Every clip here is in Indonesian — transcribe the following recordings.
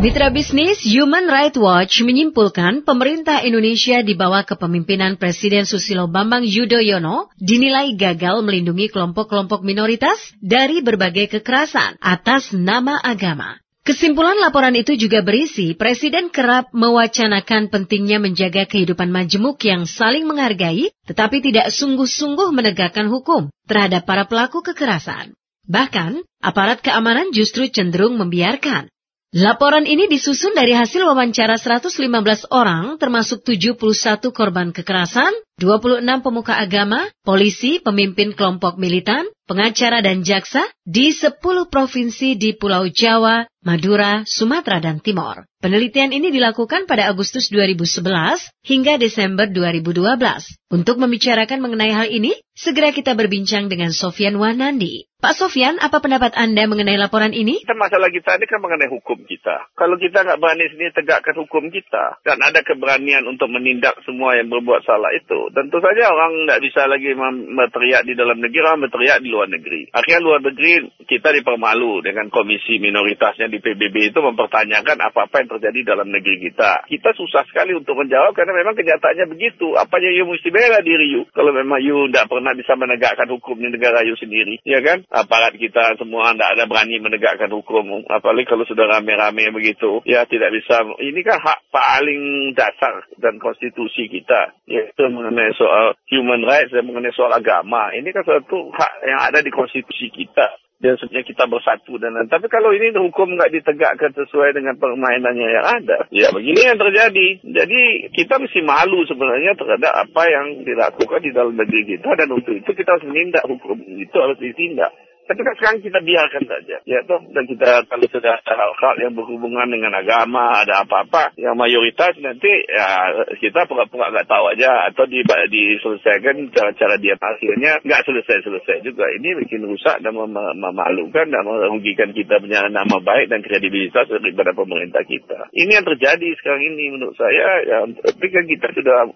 Mitra bisnis Human Rights Watch menyimpulkan pemerintah Indonesia di bawah kepemimpinan Presiden Susilo Bambang Yudhoyono dinilai gagal melindungi kelompok-kelompok minoritas dari berbagai kekerasan atas nama agama. Kesimpulan laporan itu juga berisi Presiden kerap mewacanakan pentingnya menjaga kehidupan majemuk yang saling menghargai, tetapi tidak sungguh-sungguh menegakkan hukum terhadap para pelaku kekerasan. Bahkan, aparat keamanan justru cenderung membiarkan. Laporan ini disusun dari hasil wawancara 115 orang termasuk 71 korban kekerasan, 26 pemuka agama, polisi, pemimpin kelompok militan, pengacara dan jaksa di 10 provinsi di Pulau Jawa, Madura, Sumatera, dan Timor. Penelitian ini dilakukan pada Agustus 2011 hingga Desember 2012. Untuk membicarakan mengenai hal ini, segera kita berbincang dengan Sofyan Wanandi. Pak Sofyan, apa pendapat Anda mengenai laporan ini? Masalah kita ini kan mengenai hukum kita. Kalau kita nggak berani sendiri tegakkan hukum kita, dan ada keberanian untuk menindak semua yang berbuat salah itu, tentu saja orang nggak bisa lagi berteriak di dalam negeri, orang berteriak di luar negeri. Akhirnya luar negeri kita dipermalu dengan komisi minoritasnya di PBB itu mempertanyakan apa-apa yang terjadi dalam negeri kita. Kita susah sekali untuk menjawab karena memang kenyataannya begitu. Apanya you mesti bela diri you kalau memang you nggak pernah bisa menegakkan hukum di negara you sendiri, ya kan? Aparat kita semua tidak ada berani menegakkan hukum, apalagi kalau sudah rame-rame begitu, ya tidak bisa. Ini kan hak paling dasar dan konstitusi kita, yaitu mengenai soal human rights dan mengenai soal agama. Ini kan suatu hak yang ada di konstitusi kita. Dan sebenarnya kita bersatu dan lain. Tapi kalau ini hukum nggak ditegakkan sesuai dengan permainannya yang ada, ya begini yang terjadi. Jadi kita mesti malu sebenarnya terhadap apa yang dilakukan di dalam negeri kita, dan untuk itu kita harus menindak, hukum itu harus ditindak. Tapi kan sekarang kita biarkan saja, ya toh. Dan kita kalau sudah ada hal-hal yang berhubungan dengan agama, ada apa-apa yang mayoritas nanti ya kita pura-pura nggak tahu aja, atau diselesaikan cara-cara dia, akhirnya nggak selesai juga. Ini bikin rusak dan memalukan dan merugikan kita punya nama baik dan kredibilitas daripada pemerintah kita. Ini yang terjadi sekarang ini menurut saya. Ya, tapi kan kita sudah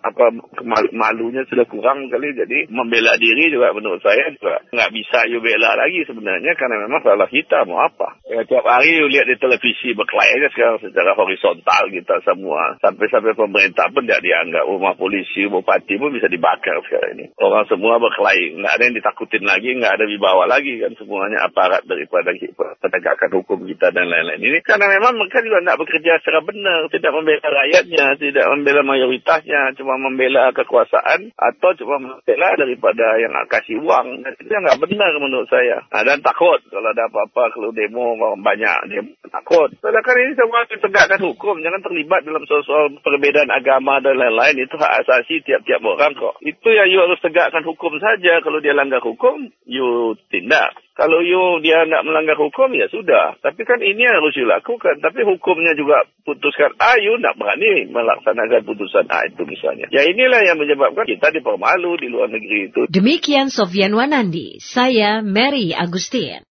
malunya sudah kurang kali, jadi membela diri juga menurut saya juga nggak bisa you bela lagi sebenarnya, karena memang salah kita mau apa. Ya, tiap hari you lihat di televisi berkelahi sekarang secara horizontal kita semua, sampai pemerintah pun tidak dianggap, rumah polisi, bupati pun bisa dibakar sekarang ini. Orang semua berkelahi, nggak ada yang ditakutin lagi, nggak ada wibawa lagi kan, semuanya aparat daripada penegakan hukum kita dan lain-lain. Ini karena memang mereka juga tidak bekerja secara benar, tidak membela rakyatnya, tidak membela mayoritasnya, cuma membela kekuasaan atau cuma membela daripada yang kasih uang. Dan itu nggak benar menurut saya. Dan takut kalau ada apa-apa, kalau demo banyak, demo takut. Sedangkan ini semua ditegakkan hukum, jangan terlibat dalam soal perbedaan agama dan lain-lain. Itu hak asasi tiap-tiap orang kok. Itu yang you harus tegakkan hukum saja. Kalau dia langgar hukum, you tindak. Kalau dia tidak melanggar hukum, ya sudah. Tapi kan ini harus dilakukan. Tapi hukumnya juga putuskan A, you tidak berani melaksanakan putusan A itu misalnya. Ya inilah yang menyebabkan kita dipermalu di luar negeri itu. Demikian Sofyan Wanandi, saya Mary Agustin.